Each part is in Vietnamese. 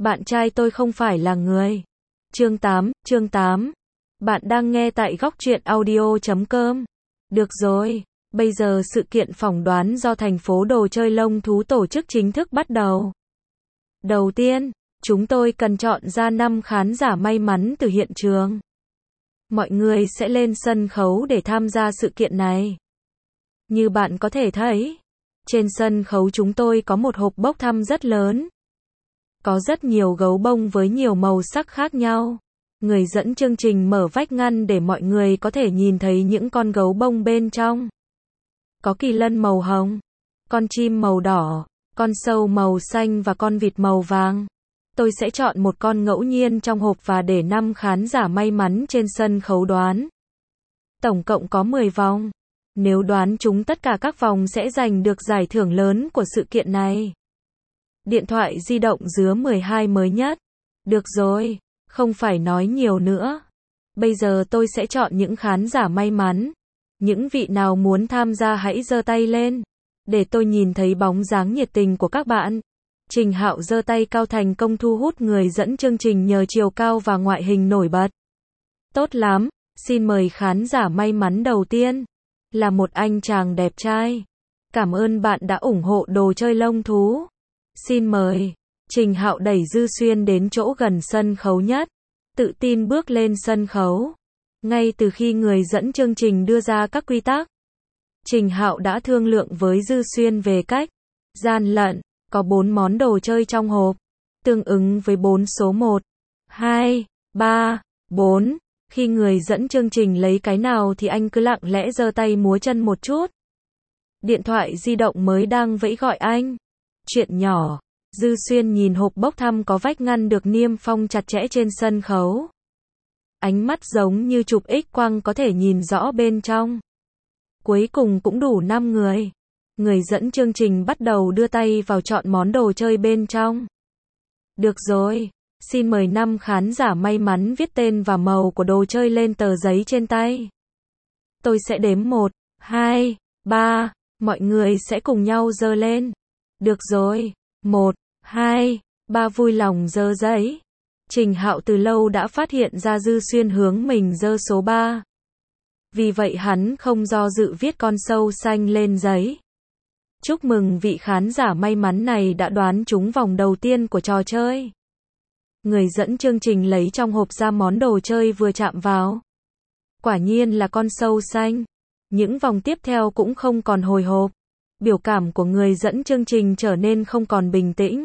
Bạn trai tôi không phải là người. Chương 8. Bạn đang nghe tại góc truyện audio.com. Được rồi, bây giờ sự kiện phỏng đoán do thành phố đồ chơi lông thú tổ chức chính thức bắt đầu. Đầu tiên, chúng tôi cần chọn ra 5 khán giả may mắn từ hiện trường. Mọi người sẽ lên sân khấu để tham gia sự kiện này. Như bạn có thể thấy, trên sân khấu chúng tôi có một hộp bốc thăm rất lớn. Có rất nhiều gấu bông với nhiều màu sắc khác nhau. Người dẫn chương trình mở vách ngăn để mọi người có thể nhìn thấy những con gấu bông bên trong. Có kỳ lân màu hồng, con chim màu đỏ, con sâu màu xanh và con vịt màu vàng. Tôi sẽ chọn một con ngẫu nhiên trong hộp và để 5 khán giả may mắn trên sân khấu đoán. Tổng cộng có 10 vòng. Nếu đoán trúng tất cả các vòng sẽ giành được giải thưởng lớn của sự kiện này. Điện thoại di động dứa 12 mới nhất. Được rồi, không phải nói nhiều nữa. Bây giờ tôi sẽ chọn những khán giả may mắn. Những vị nào muốn tham gia hãy giơ tay lên, để tôi nhìn thấy bóng dáng nhiệt tình của các bạn. Trình Hạo giơ tay cao thành công thu hút người dẫn chương trình nhờ chiều cao và ngoại hình nổi bật. Tốt lắm, xin mời khán giả may mắn đầu tiên. Là một anh chàng đẹp trai. Cảm ơn bạn đã ủng hộ đồ chơi lông thú. Xin mời. Trình Hạo đẩy Dư Xuyên đến chỗ gần sân khấu nhất. Tự tin bước lên sân khấu. Ngay từ khi người dẫn chương trình đưa ra các quy tắc, Trình Hạo đã thương lượng với Dư Xuyên về cách gian lận. Có 4 món đồ chơi trong hộp, tương ứng với 4 số 1, 2, 3, 4. Khi người dẫn chương trình lấy cái nào thì anh cứ lặng lẽ giơ tay múa chân một chút. Điện thoại di động mới đang vẫy gọi anh. Chuyện nhỏ. Dư Xuyên nhìn hộp bốc thăm có vách ngăn được niêm phong chặt chẽ trên sân khấu. Ánh mắt giống như chụp X-quang có thể nhìn rõ bên trong. Cuối cùng cũng đủ 5 người. Người dẫn chương trình bắt đầu đưa tay vào chọn món đồ chơi bên trong. Được rồi, xin mời 5 khán giả may mắn viết tên và màu của đồ chơi lên tờ giấy trên tay. Tôi sẽ đếm 1, 2, 3, mọi người sẽ cùng nhau giơ lên. Được rồi, 1, 2, 3 vui lòng giơ giấy. Trình Hạo từ lâu đã phát hiện ra Dư Xuyên hướng mình giơ số 3. Vì vậy hắn không do dự viết con sâu xanh lên giấy. Chúc mừng vị khán giả may mắn này đã đoán trúng vòng đầu tiên của trò chơi. Người dẫn chương trình lấy trong hộp ra món đồ chơi vừa chạm vào. Quả nhiên là con sâu xanh. Những vòng tiếp theo cũng không còn hồi hộp. Biểu cảm của người dẫn chương trình trở nên không còn bình tĩnh.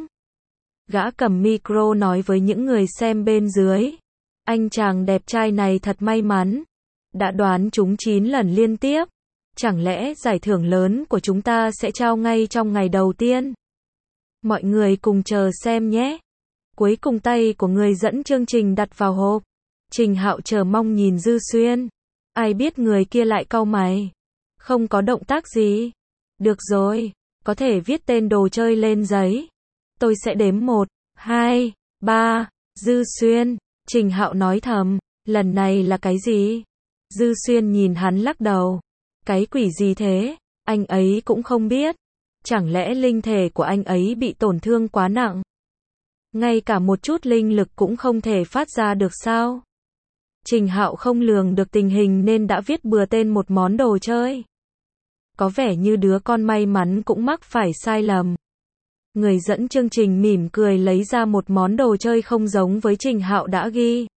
Gã cầm micro nói với những người xem bên dưới. Anh chàng đẹp trai này thật may mắn. Đã đoán trúng 9 lần liên tiếp. Chẳng lẽ giải thưởng lớn của chúng ta sẽ trao ngay trong ngày đầu tiên? Mọi người cùng chờ xem nhé. Cuối cùng tay của người dẫn chương trình đặt vào hộp. Trình Hạo chờ mong nhìn Dư Xuyên. Ai biết người kia lại cau mày. Không có động tác gì. Được rồi, có thể viết tên đồ chơi lên giấy. Tôi sẽ đếm 1, 2, 3, Dư Xuyên. Trình Hạo nói thầm, lần này là cái gì? Dư Xuyên nhìn hắn lắc đầu. Cái quỷ gì thế? Anh ấy cũng không biết. Chẳng lẽ linh thể của anh ấy bị tổn thương quá nặng? Ngay cả một chút linh lực cũng không thể phát ra được sao? Trình Hạo không lường được tình hình nên đã viết bừa tên một món đồ chơi. Có vẻ như đứa con may mắn cũng mắc phải sai lầm. Người dẫn chương trình mỉm cười lấy ra một món đồ chơi không giống với Trình Hạo đã ghi.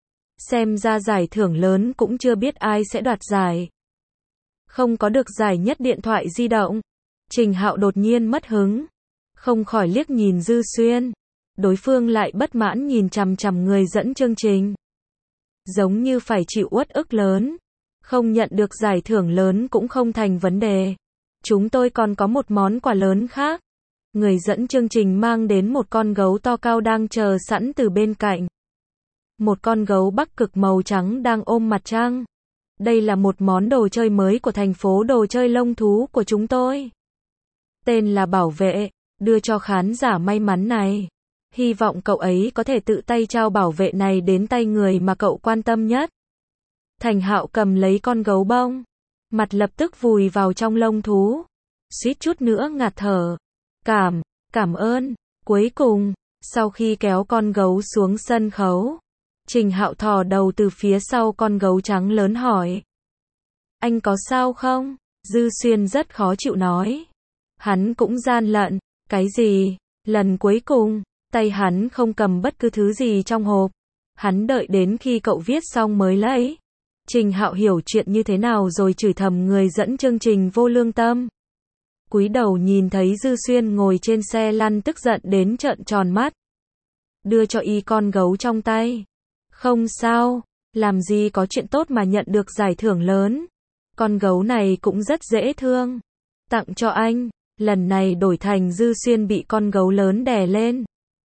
Xem ra giải thưởng lớn cũng chưa biết ai sẽ đoạt giải. Không có được giải nhất điện thoại di động. Trình Hạo đột nhiên mất hứng. Không khỏi liếc nhìn Dư Xuyên. Đối phương lại bất mãn nhìn chằm chằm người dẫn chương trình. Giống như phải chịu uất ức lớn. Không nhận được giải thưởng lớn cũng không thành vấn đề. Chúng tôi còn có một món quà lớn khác. Người dẫn chương trình mang đến một con gấu to cao đang chờ sẵn từ bên cạnh. Một con gấu Bắc Cực màu trắng đang ôm mặt trăng. Đây là một món đồ chơi mới của thành phố đồ chơi lông thú của chúng tôi. Tên là Bảo Vệ, đưa cho khán giả may mắn này. Hy vọng cậu ấy có thể tự tay trao bảo vệ này đến tay người mà cậu quan tâm nhất. Thành Hạo cầm lấy con gấu bông. Mặt lập tức vùi vào trong lông thú. Suýt chút nữa ngạt thở. Cảm ơn. Cuối cùng, Sau khi kéo con gấu xuống sân khấu, Trình Hạo thò đầu từ phía sau con gấu trắng lớn hỏi. Anh có sao không? Dư Xuyên rất khó chịu nói. Hắn cũng gian lận. Cái gì? Lần cuối cùng, tay hắn không cầm bất cứ thứ gì trong hộp. Hắn đợi đến khi cậu viết xong mới lấy. Trình Hạo hiểu chuyện như thế nào rồi chửi thầm người dẫn chương trình vô lương tâm. Cúi đầu nhìn thấy Dư Xuyên ngồi trên xe lăn tức giận đến trợn tròn mắt. Đưa cho y con gấu trong tay. Không sao, làm gì có chuyện tốt mà nhận được giải thưởng lớn. Con gấu này cũng rất dễ thương. Tặng cho anh. Lần này đổi thành Dư Xuyên bị con gấu lớn đè lên.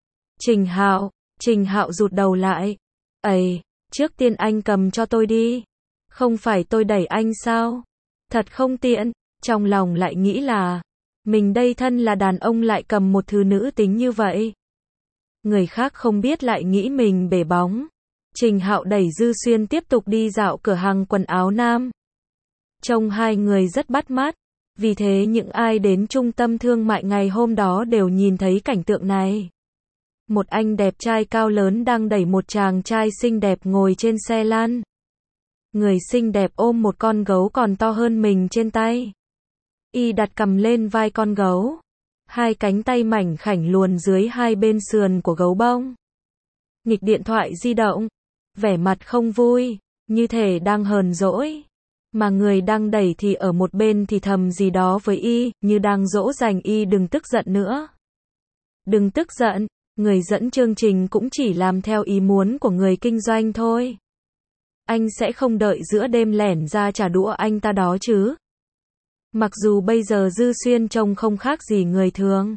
Trình Hạo rụt đầu lại. Ây, trước tiên anh cầm cho tôi đi. Không phải tôi đẩy anh sao? Thật không tiện. Trong lòng lại nghĩ là, mình đây thân là đàn ông lại cầm một thứ nữ tính như vậy. Người khác không biết lại nghĩ mình bể bóng. Trình Hạo đẩy Dư Xuyên tiếp tục đi dạo cửa hàng quần áo nam. Trông hai người rất bắt mắt. Vì thế những ai đến trung tâm thương mại ngày hôm đó đều nhìn thấy cảnh tượng này. Một anh đẹp trai cao lớn đang đẩy một chàng trai xinh đẹp ngồi trên xe lăn. Người xinh đẹp ôm một con gấu còn to hơn mình trên tay. Y đặt cầm lên vai con gấu. Hai cánh tay mảnh khảnh luồn dưới hai bên sườn của gấu bông. Nghịch điện thoại di động. Vẻ mặt không vui, như thể đang hờn dỗi. Mà người đang đẩy thì ở một bên thì thầm gì đó với y, như đang dỗ dành y đừng tức giận nữa. Đừng tức giận, người dẫn chương trình cũng chỉ làm theo ý muốn của người kinh doanh thôi. Anh sẽ không đợi giữa đêm lẻn ra trả đũa anh ta đó chứ. Mặc dù bây giờ Dư Xuyên trông không khác gì người thường.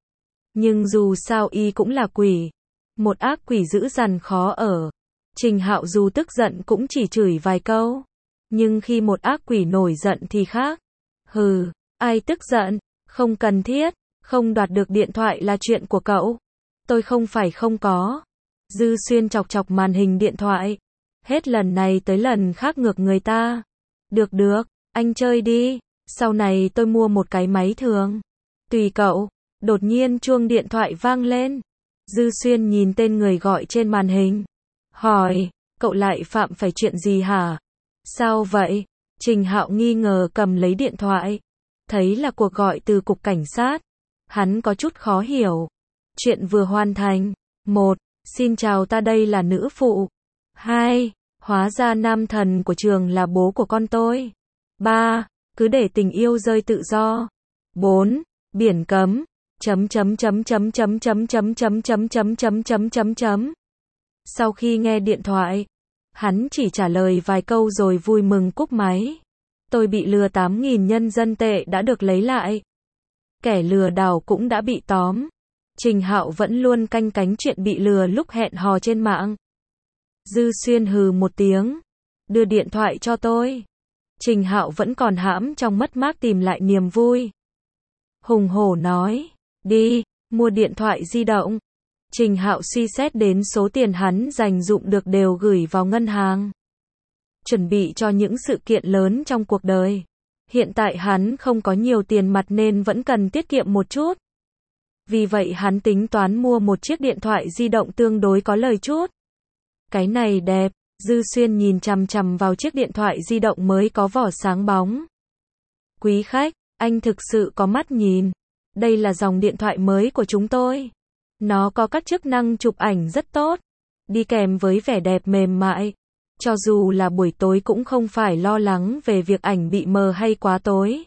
Nhưng dù sao y cũng là quỷ. Một ác quỷ dữ dằn khó ở. Trình Hạo dù tức giận cũng chỉ chửi vài câu. Nhưng khi một ác quỷ nổi giận thì khác. Hừ, ai tức giận, không cần thiết, không đoạt được điện thoại là chuyện của cậu. Tôi không phải không có. Dư Xuyên chọc chọc màn hình điện thoại. Hết lần này tới lần khác ngược người ta. Được, anh chơi đi. Sau này tôi mua một cái máy thường. Tùy cậu. Đột nhiên chuông điện thoại vang lên. Dư Xuyên nhìn tên người gọi trên màn hình. Hỏi, cậu lại phạm phải chuyện gì hả? Sao vậy? Trình Hạo nghi ngờ cầm lấy điện thoại. Thấy là cuộc gọi từ cục cảnh sát. Hắn có chút khó hiểu. Chuyện vừa hoàn thành. 1. Xin chào, ta đây là nữ phụ. 2. Hóa ra nam thần của trường là bố của con tôi. 3. Cứ để tình yêu rơi tự do. 4. Biển cấm. Sau khi nghe điện thoại, hắn chỉ trả lời vài câu rồi vui mừng cúp máy. Tôi bị lừa 8.000 nhân dân tệ đã được lấy lại. Kẻ lừa đảo cũng đã bị tóm. Trình Hạo vẫn luôn canh cánh chuyện bị lừa lúc hẹn hò trên mạng. Dư Xuyên hừ một tiếng. Đưa điện thoại cho tôi. Trình Hạo vẫn còn hãm trong mất mát tìm lại niềm vui. Hùng hổ nói. Đi, mua điện thoại di động. Trình Hạo suy xét đến số tiền hắn dành dụm được đều gửi vào ngân hàng. Chuẩn bị cho những sự kiện lớn trong cuộc đời. Hiện tại hắn không có nhiều tiền mặt nên vẫn cần tiết kiệm một chút. Vì vậy hắn tính toán mua một chiếc điện thoại di động tương đối có lời chút. Cái này đẹp. Dư Xuyên nhìn chằm chằm vào chiếc điện thoại di động mới có vỏ sáng bóng. Quý khách, anh thực sự có mắt nhìn. Đây là dòng điện thoại mới của chúng tôi. Nó có các chức năng chụp ảnh rất tốt. Đi kèm với vẻ đẹp mềm mại. Cho dù là buổi tối cũng không phải lo lắng về việc ảnh bị mờ hay quá tối.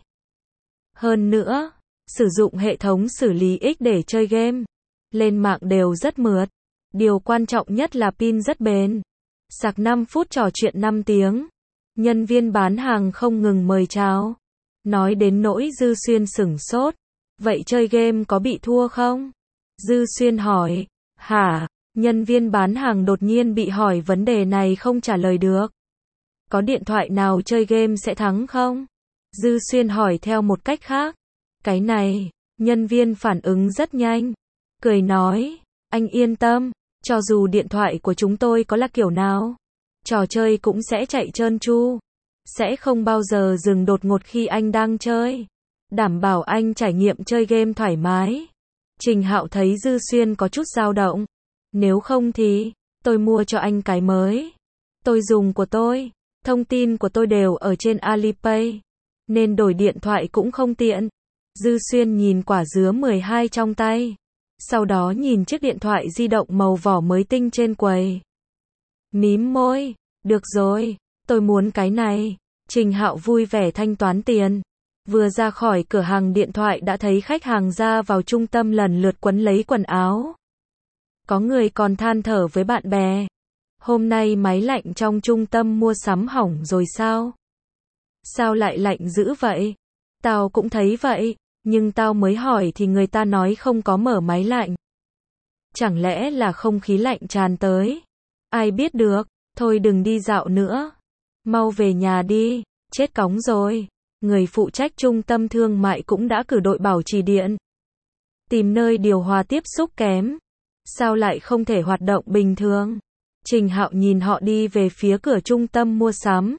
Hơn nữa, sử dụng hệ thống xử lý X để chơi game. Lên mạng đều rất mượt. Điều quan trọng nhất là pin rất bền. Sạc 5 phút trò chuyện 5 tiếng. Nhân viên bán hàng không ngừng mời chào. Nói đến nỗi Dư Xuyên sửng sốt. Vậy chơi game có bị thua không? Dư Xuyên hỏi. Hả? Nhân viên bán hàng đột nhiên bị hỏi vấn đề này không trả lời được. Có điện thoại nào chơi game sẽ thắng không? Dư Xuyên hỏi theo một cách khác. Cái này, nhân viên phản ứng rất nhanh. Cười nói. Anh yên tâm. Cho dù điện thoại của chúng tôi có là kiểu nào, trò chơi cũng sẽ chạy trơn tru. Sẽ không bao giờ dừng đột ngột khi anh đang chơi. Đảm bảo anh trải nghiệm chơi game thoải mái. Trình Hạo thấy Dư Xuyên có chút dao động. Nếu không thì, tôi mua cho anh cái mới. Tôi dùng của tôi, thông tin của tôi đều ở trên Alipay, nên đổi điện thoại cũng không tiện. Dư Xuyên nhìn quả dứa 12 trong tay, sau đó nhìn chiếc điện thoại di động màu vỏ mới tinh trên quầy. Mím môi, được rồi, tôi muốn cái này. Trình Hạo vui vẻ thanh toán tiền. Vừa ra khỏi cửa hàng điện thoại đã thấy khách hàng ra vào trung tâm lần lượt quấn lấy quần áo. Có người còn than thở với bạn bè. Hôm nay máy lạnh trong trung tâm mua sắm hỏng rồi sao? Sao lại lạnh dữ vậy? Tao cũng thấy vậy, nhưng tao mới hỏi thì người ta nói không có mở máy lạnh. Chẳng lẽ là không khí lạnh tràn tới? Ai biết được, thôi đừng đi dạo nữa. Mau về nhà đi, chết cóng rồi. Người phụ trách trung tâm thương mại cũng đã cử đội bảo trì điện. Tìm nơi điều hòa tiếp xúc kém. Sao lại không thể hoạt động bình thường? Trình Hạo nhìn họ đi về phía cửa trung tâm mua sắm.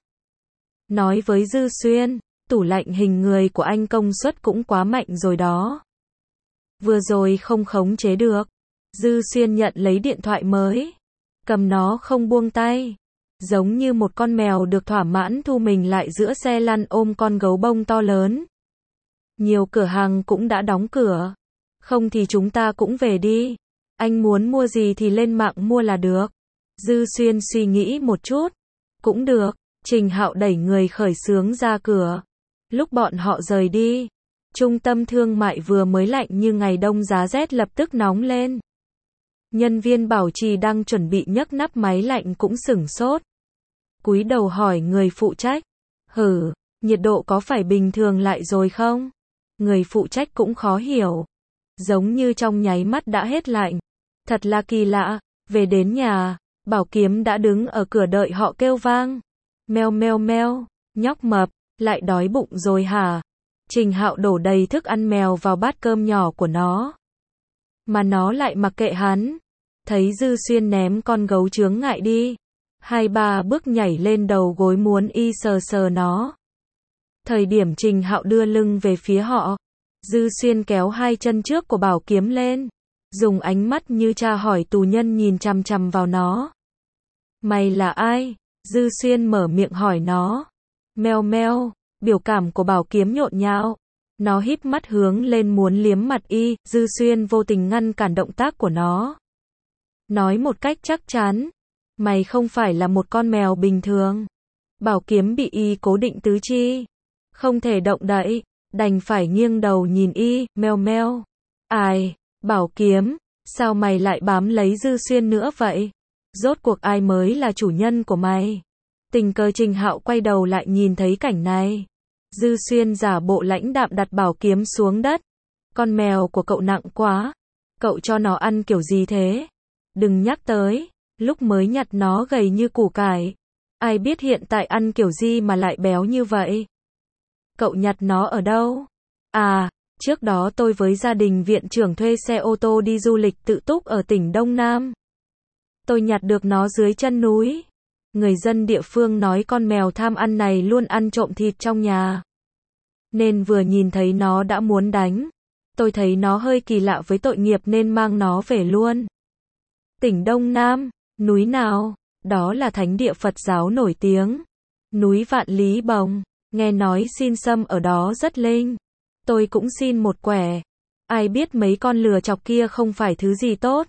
Nói với Dư Xuyên, tủ lạnh hình người của anh công suất cũng quá mạnh rồi đó. Vừa rồi không khống chế được. Dư Xuyên nhận lấy điện thoại mới. Cầm nó không buông tay. Giống như một con mèo được thỏa mãn thu mình lại giữa xe lăn ôm con gấu bông to lớn. Nhiều cửa hàng cũng đã đóng cửa. Không thì chúng ta cũng về đi. Anh muốn mua gì thì lên mạng mua là được. Dư Xuyên suy nghĩ một chút. Cũng được. Trình Hạo đẩy người khởi xướng ra cửa. Lúc bọn họ rời đi, trung tâm thương mại vừa mới lạnh như ngày đông giá rét lập tức nóng lên. Nhân viên bảo trì đang chuẩn bị nhấc nắp máy lạnh cũng sửng sốt. Cúi đầu hỏi người phụ trách. Nhiệt độ có phải bình thường lại rồi không? Người phụ trách cũng khó hiểu. Giống như trong nháy mắt đã hết lạnh. Thật là kỳ lạ. Về đến nhà, Bảo Kiếm đã đứng ở cửa đợi họ kêu vang. Meo meo meo, nhóc mập, lại đói bụng rồi hả? Trình Hạo đổ đầy thức ăn mèo vào bát cơm nhỏ của nó. Mà nó lại mặc kệ hắn. Thấy Dư Xuyên ném con gấu chướng ngại đi. 2-3 bước nhảy lên đầu gối muốn y sờ sờ nó. Thời điểm Trình Hạo đưa lưng về phía họ, Dư Xuyên kéo hai chân trước của Bảo Kiếm lên, dùng ánh mắt như tra hỏi tù nhân nhìn chằm chằm vào nó. Mày là ai? Dư Xuyên mở miệng hỏi nó. Meo meo, biểu cảm của Bảo Kiếm nhộn nhạo. Nó híp mắt hướng lên muốn liếm mặt y, Dư Xuyên vô tình ngăn cản động tác của nó. Nói một cách chắc chắn, mày không phải là một con mèo bình thường. Bảo Kiếm bị y cố định tứ chi, không thể động đậy, đành phải nghiêng đầu nhìn y, meo meo. Ai, Bảo Kiếm, sao mày lại bám lấy Dư Xuyên nữa vậy? Rốt cuộc ai mới là chủ nhân của mày? Tình cờ Trình Hạo quay đầu lại nhìn thấy cảnh này. Dư Xuyên giả bộ lãnh đạm đặt Bảo Kiếm xuống đất. Con mèo của cậu nặng quá. Cậu cho nó ăn kiểu gì thế? Đừng nhắc tới, lúc mới nhặt nó gầy như củ cải. Ai biết hiện tại ăn kiểu gì mà lại béo như vậy? Cậu nhặt nó ở đâu? À, trước đó tôi với gia đình viện trưởng thuê xe ô tô đi du lịch tự túc ở tỉnh Đông Nam. Tôi nhặt được nó dưới chân núi. Người dân địa phương nói con mèo tham ăn này luôn ăn trộm thịt trong nhà. Nên vừa nhìn thấy nó đã muốn đánh. Tôi thấy nó hơi kỳ lạ với tội nghiệp nên mang nó về luôn. Tỉnh Đông Nam, núi nào? Đó là thánh địa Phật giáo nổi tiếng. Núi Vạn Lý Bồng. Nghe nói xin sâm ở đó rất linh. Tôi cũng xin một quẻ. Ai biết mấy con lừa chọc kia không phải thứ gì tốt.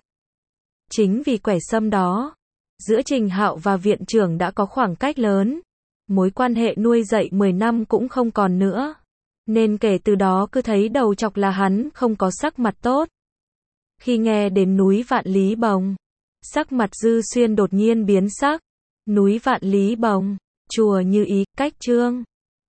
Chính vì quẻ sâm đó, giữa Trình Hạo và viện trưởng đã có khoảng cách lớn. Mối quan hệ nuôi dạy 10 năm cũng không còn nữa. Nên kể từ đó cứ thấy đầu chọc là hắn không có sắc mặt tốt. Khi nghe đến núi Vạn Lý Bồng, sắc mặt Dư Xuyên đột nhiên biến sắc. Núi Vạn Lý Bồng, chùa Như Ý, cách Chương